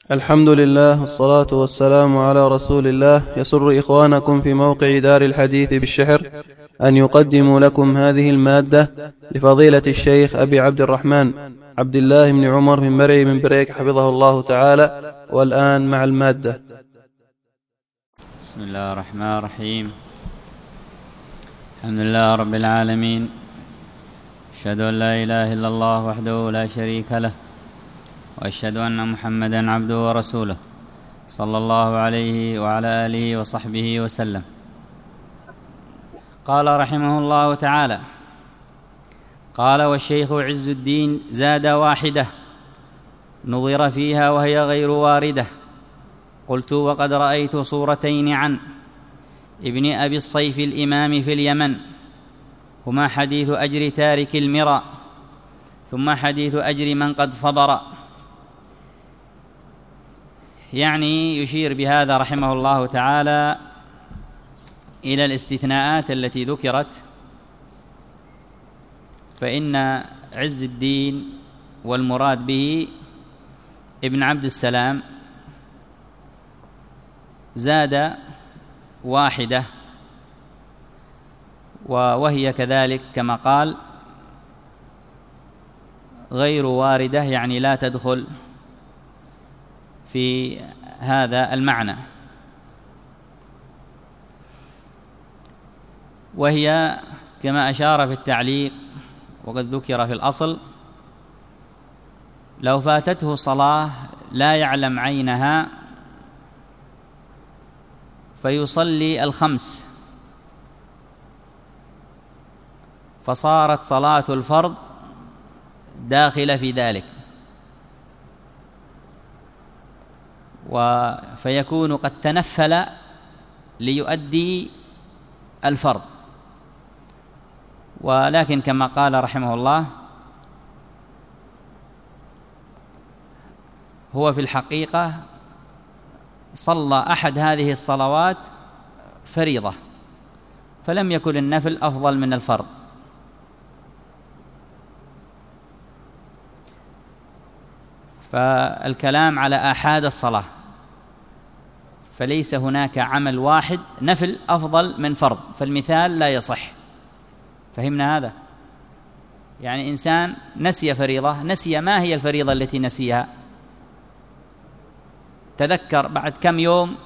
الحمد لله والصلاة والسلام على رسول الله. يسر إخوانكم في موقع دار الحديث بالشحر أن يقدموا لكم هذه المادة لفضيلة الشيخ أبي عبد الرحمن عبد الله بن عمر من مرعي من بريك حفظه الله تعالى. والآن مع المادة. بسم الله الرحمن الرحيم. الحمد لله رب العالمين، أشهد أن لا إله إلا الله وحده لا شريك له، وأشهد أن محمدا عبده ورسوله صلى الله عليه وعلى آله وصحبه وسلم. قال رحمه الله تعالى: قال: والشيخ عز الدين زاد واحدة نظر فيها وهي غير واردة. قلت: وقد رأيت صورتين عن ابن أبي الصيف الإمام في اليمن، هما حديث أجر تارك المرى ثم حديث أجر من قد صبر. يعني يشير بهذا رحمه الله تعالى إلى الاستثناءات التي ذكرت، فإن عز الدين والمراد به ابن عبد السلام زاد واحدة، وهي كذلك كما قال غير واردة، يعني لا تدخل في هذا المعنى، وهي كما أشار في التعليق وقد ذكر في الأصل: لو فاتته صلاة لا يعلم عينها فيصلي الخمس، فصارت صلاة الفرض داخلة في ذلك، فيكون قد تنفل ليؤدي الفرض. ولكن كما قال رحمه الله، هو في الحقيقة صلى أحد هذه الصلوات فريضة، فلم يكن النفل أفضل من الفرض. فالكلام على آحاد الصلاة، فليس هناك عمل واحد نفل أفضل من فرض، فالمثال لا يصح. فهمنا هذا؟ يعني إنسان نسي فريضة، نسي ما هي الفريضة التي نسيها، تذكر بعد كم يوم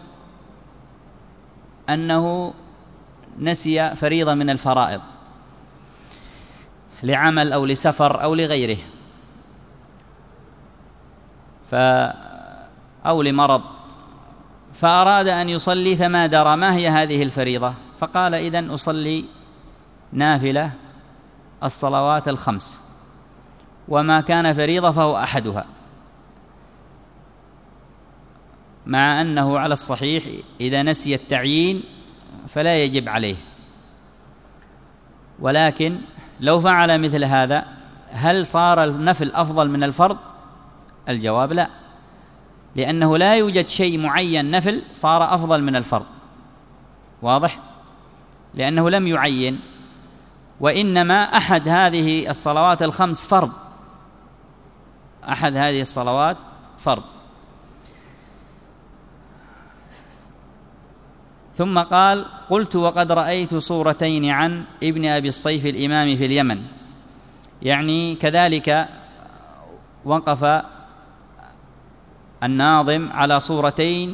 أنه نسي فريضة من الفرائض لعمل أو لسفر أو لغيره، أو لمرض، فأراد أن يصلي فما درى ما هي هذه الفريضة، فقال: إذن أصلي نافلة الصلوات الخمس، وما كان فريضة فهو أحدها، مع أنه على الصحيح إذا نسي التعيين فلا يجب عليه. ولكن لو فعل مثل هذا هل صار النفل أفضل من الفرض؟ الجواب لا، لأنه لا يوجد شيء معين نفل صار أفضل من الفرض، واضح؟ لأنه لم يعين، وإنما أحد هذه الصلوات الخمس فرض، أحد هذه الصلوات فرض. ثم قال: قلت: وقد رأيت صورتين عن ابن أبي الصيف الإمام في اليمن. يعني كذلك وقف الناظم على صورتين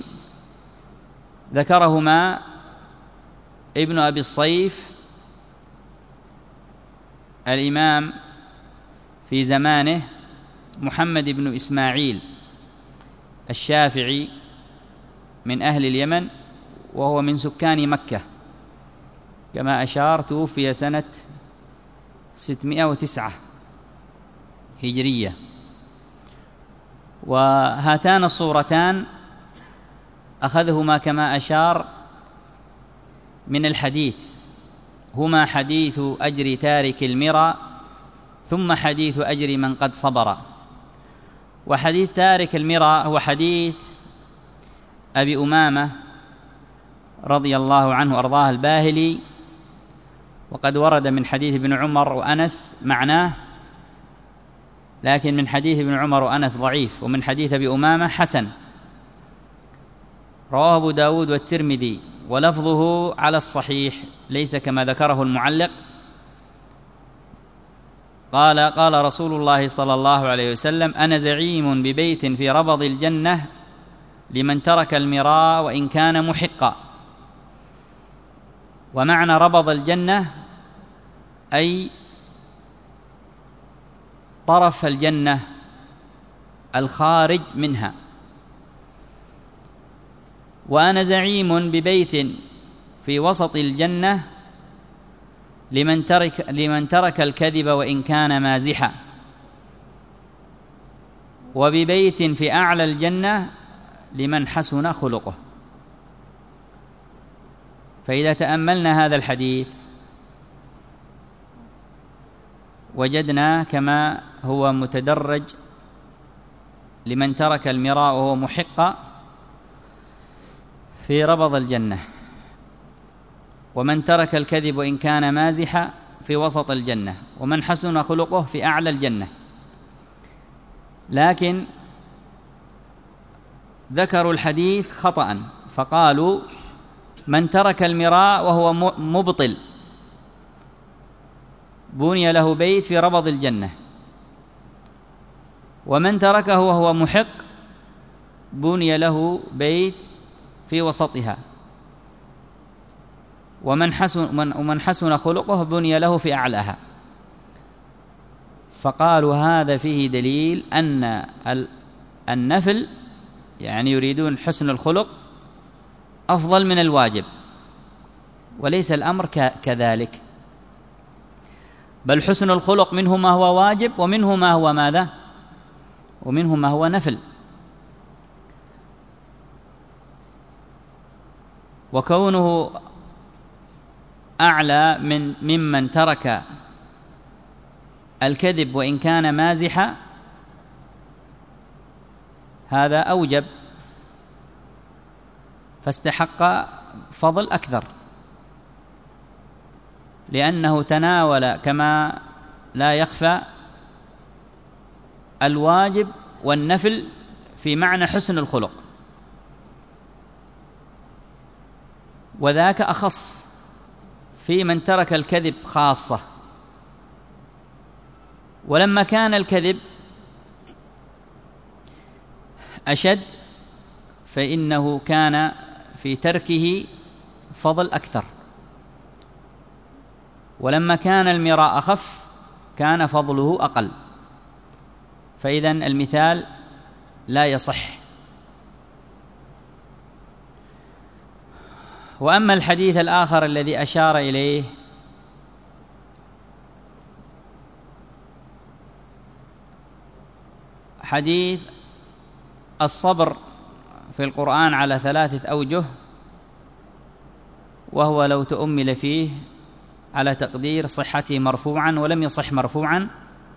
ذكرهما ابن أبي الصيف الإمام في زمانه، محمد بن إسماعيل الشافعي من أهل اليمن، وهو من سكان مكة كما أشار، توفي سنة 609 هجرية. وهاتان الصورتان أخذهما كما أشار من الحديث، هما حديث أجر تارك المرى ثم حديث أجر من قد صبر. وحديث تارك المرى هو حديث أبي أمامة رضي الله عنه أرضاه الباهلي، وقد ورد من حديث ابن عمر وأنس معناه، لكن من حديث ابن عمر وأنس ضعيف، ومن حديث أبي أمامة حسن، رواه أبو داود والترمذي ولفظه على الصحيح ليس كما ذكره المعلق. قال رسول الله صلى الله عليه وسلم: أنا زعيم ببيت في ربض الجنة لمن ترك المراء وإن كان محقا. ومعنى ربض الجنة أي طرف الجنة الخارج منها. وأنا زعيم ببيت في وسط الجنة لمن ترك الكذب وإن كان مازحا. وببيت في أعلى الجنة لمن حسن خلقه. فإذا تأملنا هذا الحديث وجدنا كما هو متدرج: لمن ترك المراء وهو محق في ربض الجنة، ومن ترك الكذب وإن كان مازحا في وسط الجنة، ومن حسن خلقه في أعلى الجنة. لكن ذكروا الحديث خطأ فقالوا: من ترك المراء وهو مبطل بني له بيت في ربض الجنة، ومن تركه وهو محق بني له بيت في وسطها، ومن حسن خلقه بني له في أعلاها. فقالوا هذا فيه دليل أن النفل، يعني يريدون حسن الخلق، أفضل من الواجب، وليس الأمر كذلك، بل حسن الخلق منه ما هو واجب ومنه ما هو ماذا؟ ومنه ما هو نفل. وكونه أعلى ممن ترك الكذب وإن كان مازحا هذا أوجب، فاستحق فضل أكثر، لأنه تناول كما لا يخفى الواجب والنفل في معنى حسن الخلق، وذاك أخص في من ترك الكذب خاصة. ولما كان الكذب أشد فإنه كان في تركه فضل أكثر، ولما كان المراء أخف كان فضله أقل. فإذن المثال لا يصح. وأما الحديث الآخر الذي أشار إليه حديث الصبر في القرآن على 3 أوجه، وهو لو تؤمل فيه على تقدير صحته مرفوعا، ولم يصح مرفوعا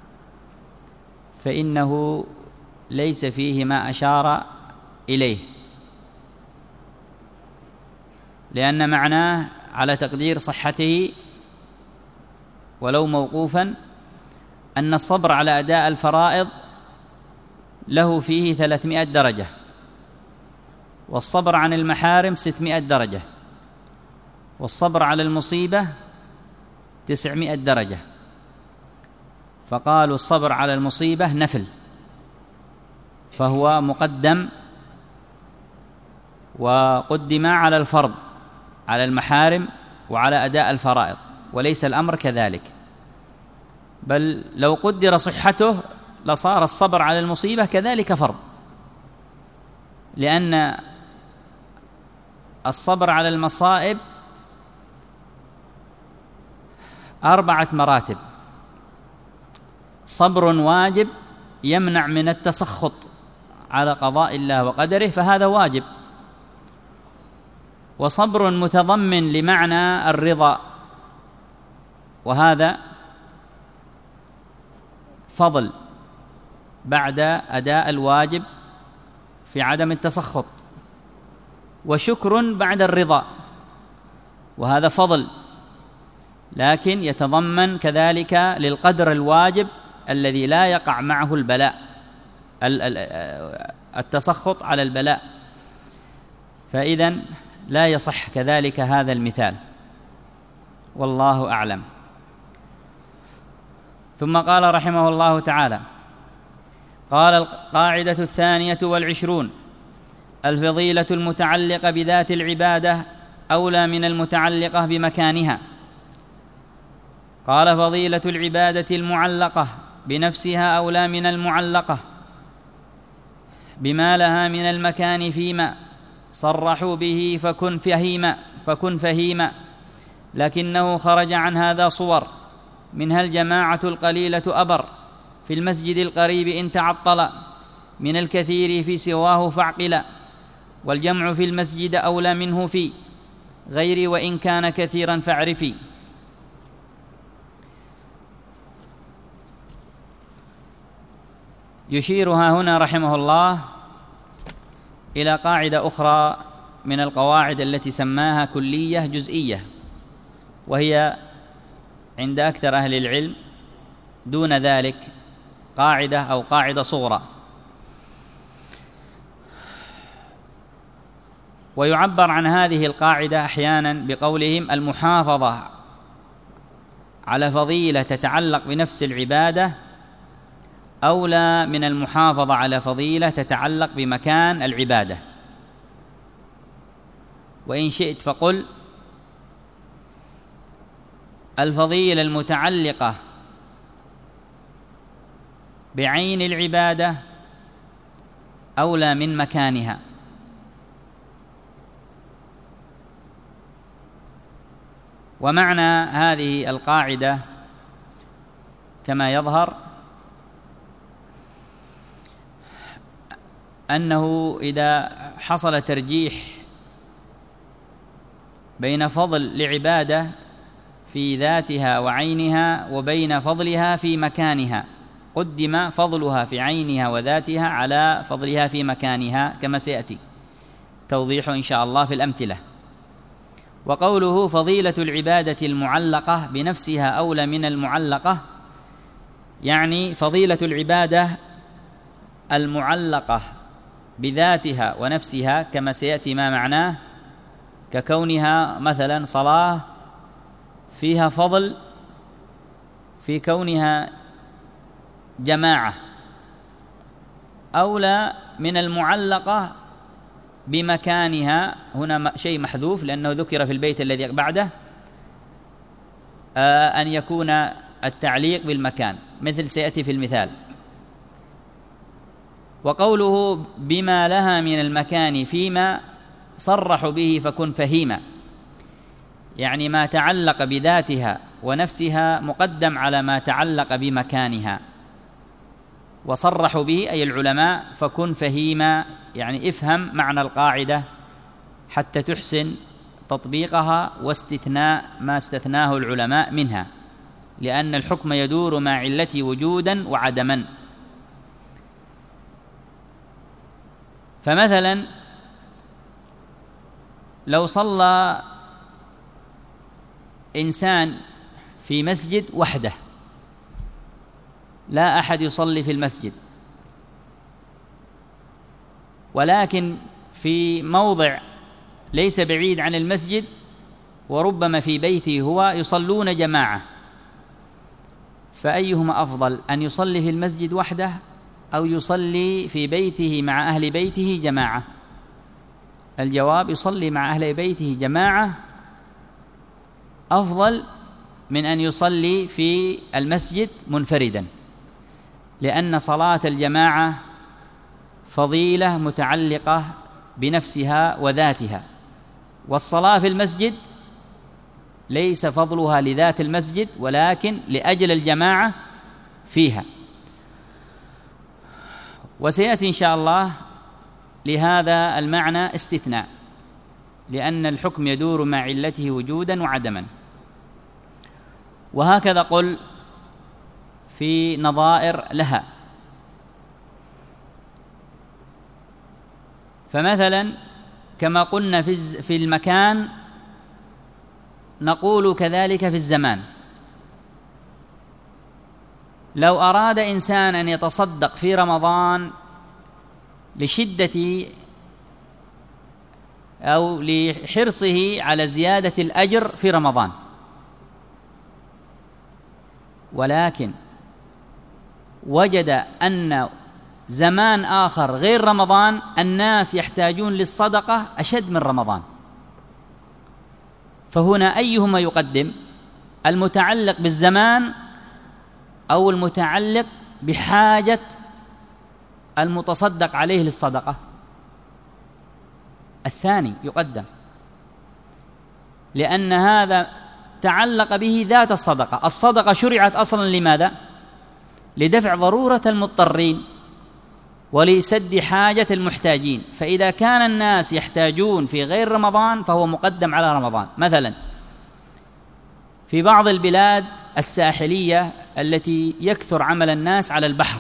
فإنه ليس فيه ما أشار إليه، لأن معناه على تقدير صحته ولو موقوفا أن الصبر على أداء الفرائض له فيه 300 درجة، والصبر عن المحارم 600 درجة، والصبر على المصيبة 900 درجة. فقالوا الصبر على المصيبة نفل، فهو مقدم وقدم على الفرض، على المحارم وعلى أداء الفرائض، وليس الأمر كذلك، بل لو قدر صحته لصار الصبر على المصيبة كذلك فرض، لأن الصبر على المصائب 4 مراتب: صبر واجب يمنع من التسخط على قضاء الله وقدره فهذا واجب، وصبر متضمن لمعنى الرضا وهذا فضل بعد أداء الواجب في عدم التسخط، وشكر بعد الرضا وهذا فضل، لكن يتضمن كذلك للقدر الواجب الذي لا يقع معه البلاء، التسخط على البلاء. فإذن لا يصح كذلك هذا المثال، والله أعلم. ثم قال رحمه الله تعالى: قال: القاعدة 22 الفضيلة المتعلقة بذات العبادة أولى من المتعلقة بمكانها. قال: فضيلة العبادة المعلقة بنفسها أولى من المعلقة بما لها من المكان فيما صرحوا به فكن فهيما، لكنه خرج عن هذا صور، منها الجماعة القليلة أبر في المسجد القريب إن تعطل، من الكثير في سواه فاعقلا، والجمع في المسجد أولى منه في غير وإن كان كثيرا فاعرفي. يشيرها هنا رحمه الله إلى قاعدة أخرى من القواعد التي سماها كلية جزئية، وهي عند أكثر أهل العلم دون ذلك قاعدة أو قاعدة صغرى. ويعبر عن هذه القاعدة أحيانا بقولهم: المحافظة على فضيلة تتعلق بنفس العبادة أولى من المحافظة على فضيلة تتعلق بمكان العبادة. وإن شئت فقل: الفضيلة المتعلقة بعين العبادة أولى من مكانها. ومعنى هذه القاعدة كما يظهر أنه إذا حصل ترجيح بين فضل لعبادة في ذاتها وعينها وبين فضلها في مكانها، قدم فضلها في عينها وذاتها على فضلها في مكانها، كما سيأتي توضيحه إن شاء الله في الأمثلة. وقوله: فضيلة العبادة المعلقة بنفسها أولى من المعلقة، يعني فضيلة العبادة المعلقة بذاتها ونفسها، كما سيأتي ما معناه، ككونها مثلا صلاة فيها فضل في كونها جماعة، أولى من المعلقة بمكانها. هنا شيء محذوف لأنه ذكر في البيت الذي بعده أن يكون التعليق بالمكان، مثل سيأتي في المثال. وقوله: بما لها من المكان فيما صرحوا به فكن فهيما، يعني ما تعلق بذاتها ونفسها مقدم على ما تعلق بمكانها. وصرحوا به أي العلماء فكن فهيما، يعني افهم معنى القاعدة حتى تحسن تطبيقها واستثناء ما استثناه العلماء منها، لأن الحكم يدور مع علته وجودا وعدما. فمثلا لو صلى إنسان في مسجد وحده، لا أحد يصلي في المسجد، ولكن في موضع ليس بعيد عن المسجد وربما في بيته هو يصلون جماعة، فأيهما أفضل، أن يصلي في المسجد وحده أو يصلي في بيته مع أهل بيته جماعة؟ الجواب: يصلي مع أهل بيته جماعة أفضل من أن يصلي في المسجد منفردا، لأن صلاة الجماعة فضيلة متعلقة بنفسها وذاتها، والصلاة في المسجد ليس فضلها لذات المسجد ولكن لأجل الجماعة فيها. وسيأتي إن شاء الله لهذا المعنى استثناء، لأن الحكم يدور مع علته وجودا وعدما. وهكذا قل في نظائر لها. فمثلا كما قلنا في المكان نقول كذلك في الزمان. لو أراد إنسان أن يتصدق في رمضان لشدة أو لحرصه على زيادة الأجر في رمضان، ولكن وجد أن زمان آخر غير رمضان الناس يحتاجون للصدقة أشد من رمضان، فهنا أيهما يقدم؟ المتعلق بالزمان أو المتعلق بحاجة المتصدق عليه للصدقة؟ الثاني يقدم، لأن هذا تعلق به ذات الصدقة. الصدقة شرعت أصلا لماذا؟ لدفع ضرورة المضطرين ولسد حاجة المحتاجين، فإذا كان الناس يحتاجون في غير رمضان فهو مقدم على رمضان. مثلا في بعض البلاد الساحلية التي يكثر عمل الناس على البحر،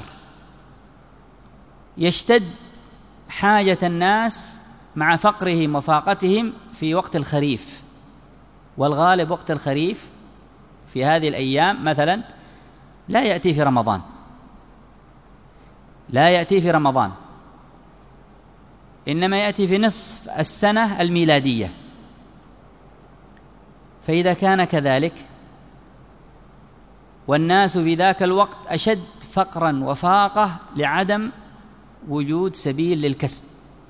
يشتد حاجة الناس مع فقرهم وفاقتهم في وقت الخريف، والغالب وقت الخريف في هذه الأيام مثلا لا يأتي في رمضان، لا يأتي في رمضان، إنما يأتي في نصف السنة الميلادية. فإذا كان كذلك والناس في ذاك الوقت أشد فقرا وفاقة لعدم وجود سبيل للكسب،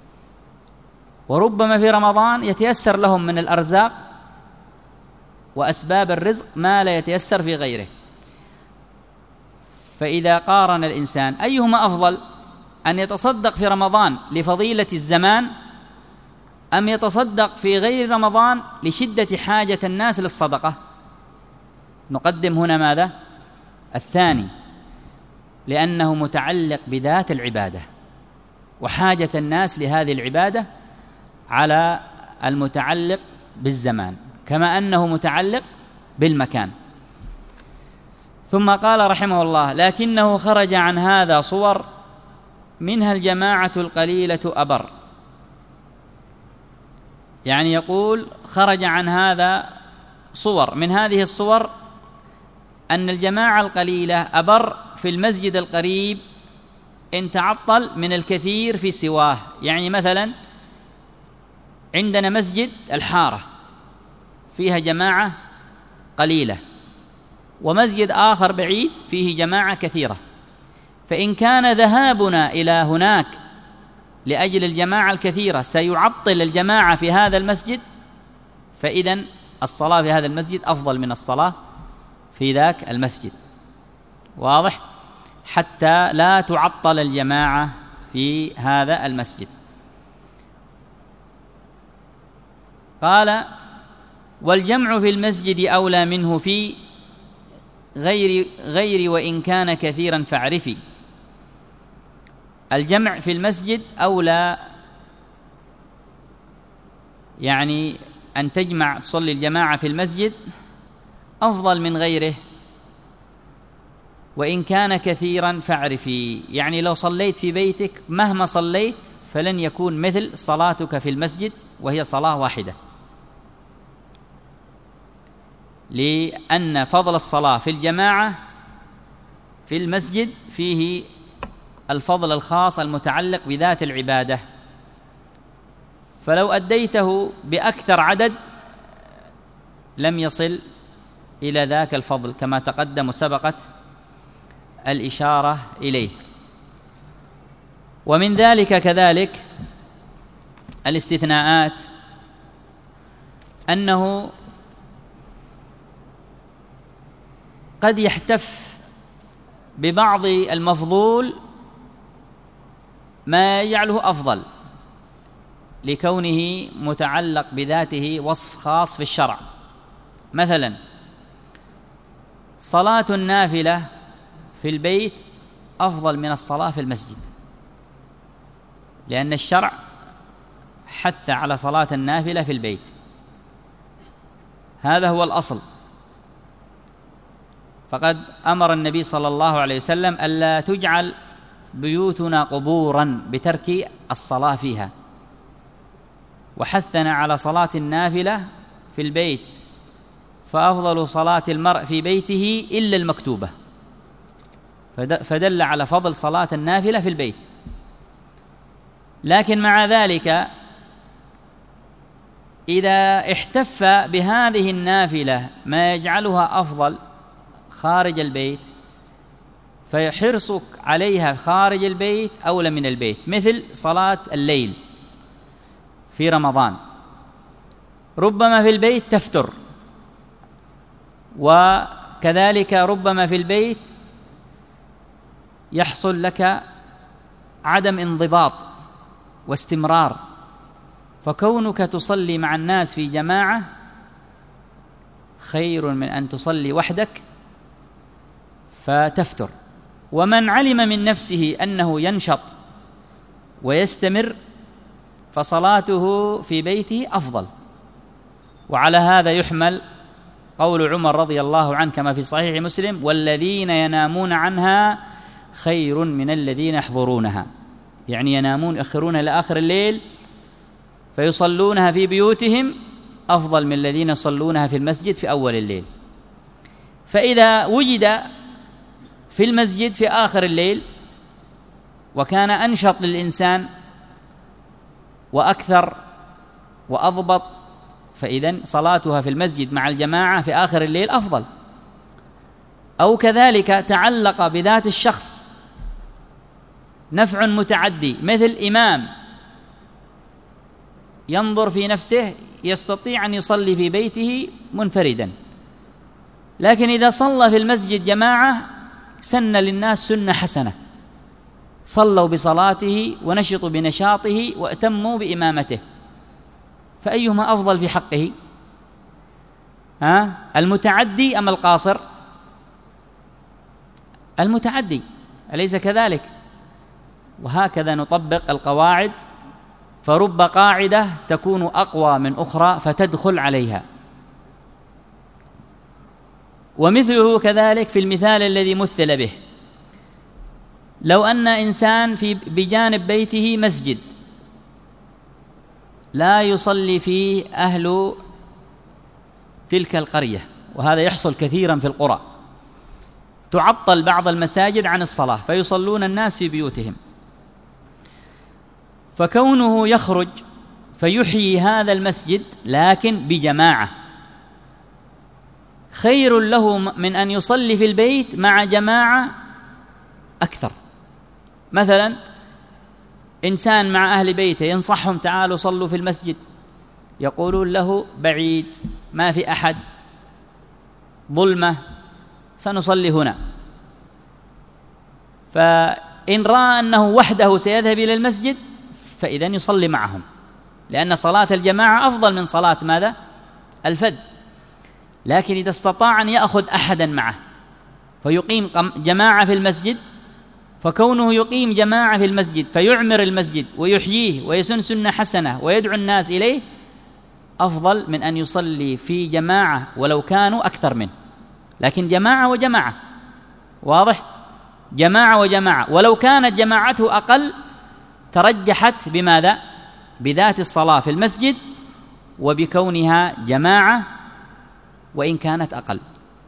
وربما في رمضان يتيسر لهم من الأرزاق وأسباب الرزق ما لا يتيسر في غيره، فإذا قارن الإنسان أيهما أفضل، أن يتصدق في رمضان لفضيلة الزمان أم يتصدق في غير رمضان لشدة حاجة الناس للصدقة؟ نقدم هنا ماذا؟ الثاني، لأنه متعلق بذات العبادة وحاجة الناس لهذه العبادة على المتعلق بالزمان، كما أنه متعلق بالمكان. ثم قال رحمه الله: لكنه خرج عن هذا صور منها الجماعة القليلة أبر. يعني يقول خرج عن هذا صور، من هذه الصور أن الجماعة القليلة أبر في المسجد القريب إن تعطل من الكثير في سواه. يعني مثلا عندنا مسجد الحارة فيها جماعة قليلة، ومسجد آخر بعيد فيه جماعة كثيرة، فإن كان ذهابنا إلى هناك لأجل الجماعة الكثيرة سيعطل الجماعة في هذا المسجد، فإذن الصلاة في هذا المسجد أفضل من الصلاة في ذاك المسجد. واضح؟ حتى لا تعطل الجماعة في هذا المسجد. قال: والجمع في المسجد أولى منه في غير وإن كان كثيرا فاعرفي. الجمع في المسجد أولى، يعني أن تجمع تصلي الجماعة في المسجد أفضل من غيره وإن كان كثيرا فاعرفي. يعني لو صليت في بيتك مهما صليت فلن يكون مثل صلاتك في المسجد وهي صلاة واحدة، لأن فضل الصلاة في الجماعة في المسجد فيه الفضل الخاص المتعلق بذات العبادة، فلو أديته بأكثر عدد لم يصل إلى ذاك الفضل كما تقدم وسبقت الإشارة إليه. ومن ذلك كذلك الاستثناءات، أنه قد يحتف ببعض المفضول ما يجعله أفضل لكونه متعلق بذاته وصف خاص في الشرع. مثلا صلاة النافلة في البيت أفضل من الصلاة في المسجد، لأن الشرع حث على صلاة النافلة في البيت، هذا هو الأصل. فقد أمر النبي صلى الله عليه وسلم ألا تجعل بيوتنا قبورا بترك الصلاة فيها، وحثنا على صلاة النافلة في البيت، فأفضل صلاة المرء في بيته إلا المكتوبة، فدل على فضل صلاة النافلة في البيت. لكن مع ذلك إذا احتف بهذه النافلة ما يجعلها أفضل خارج البيت فحرصك عليها خارج البيت أولى من البيت، مثل صلاة الليل في رمضان، ربما في البيت تفتر، وكذلك ربما في البيت يحصل لك عدم انضباط واستمرار، فكونك تصلي مع الناس في جماعة خير من أن تصلي وحدك فتفتر. ومن علم من نفسه أنه ينشط ويستمر فصلاته في بيته أفضل. وعلى هذا يحمل قول عمر رضي الله عنه كما في صحيح مسلم: والذين ينامون عنها خير من الذين يحضرونها، يعني ينامون يؤخرون إلى آخر الليل فيصلونها في بيوتهم أفضل من الذين يصلونها في المسجد في أول الليل. فإذا وجد في المسجد في آخر الليل وكان أنشط للإنسان وأكثر وأضبط، فإذن صلاتها في المسجد مع الجماعة في آخر الليل أفضل. أو كذلك تعلق بذات الشخص نفع متعدي، مثل إمام ينظر في نفسه يستطيع أن يصلي في بيته منفردا، لكن إذا صلى في المسجد جماعة سن للناس سنة حسنة، صلوا بصلاته ونشطوا بنشاطه وأتموا بإمامته، فأيهما أفضل في حقه؟ المتعدي أم القاصر؟ المتعدي، أليس كذلك؟ وهكذا نطبق القواعد، فرب قاعدة تكون أقوى من أخرى فتدخل عليها. ومثله كذلك في المثال الذي مثل به، لو أن إنسان بجانب بيته مسجد لا يصلي فيه أهل تلك القرية، وهذا يحصل كثيرا في القرى، تعطل بعض المساجد عن الصلاة فيصلون الناس في بيوتهم، فكونه يخرج فيحيي هذا المسجد لكن بجماعة خير له من أن يصلي في البيت مع جماعة أكثر. مثلا إنسان مع أهل بيته ينصحهم تعالوا صلوا في المسجد، يقولون له بعيد ما في أحد ظلمة سنصلي هنا، فإن رأى أنه وحده سيذهب إلى المسجد فإذن يصلي معهم، لأن صلاة الجماعة أفضل من صلاة ماذا؟ الفذ. لكن إذا استطاع أن يأخذ أحدا معه فيقيم جماعة في المسجد، فكونه يقيم جماعة في المسجد فيعمر المسجد ويحييه ويسن سنة حسنة ويدعو الناس إليه أفضل من أن يصلي في جماعة ولو كانوا أكثر منه. لكن جماعة وجماعة، واضح؟ جماعة وجماعة، ولو كانت جماعته أقل ترجحت بماذا؟ بذات الصلاة في المسجد وبكونها جماعة وإن كانت أقل،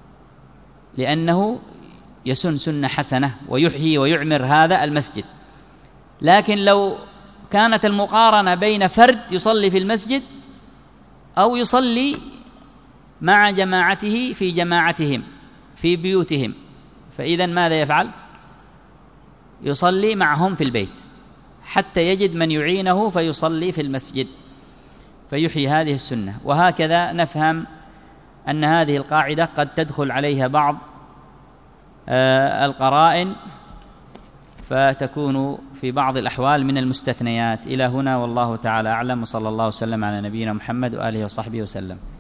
لأنه يسن سنة حسنة ويحيي ويعمر هذا المسجد. لكن لو كانت المقارنة بين فرد يصلي في المسجد أو يصلي مع جماعته في جماعتهم في بيوتهم، فإذن ماذا يفعل؟ يصلي معهم في البيت حتى يجد من يعينه فيصلي في المسجد فيحيي هذه السنة. وهكذا نفهم أن هذه القاعدة قد تدخل عليها بعض القرائن فتكون في بعض الأحوال من المستثنيات. إلى هنا والله تعالى أعلم، وصلى الله وسلم على نبينا محمد وآله وصحبه وسلم.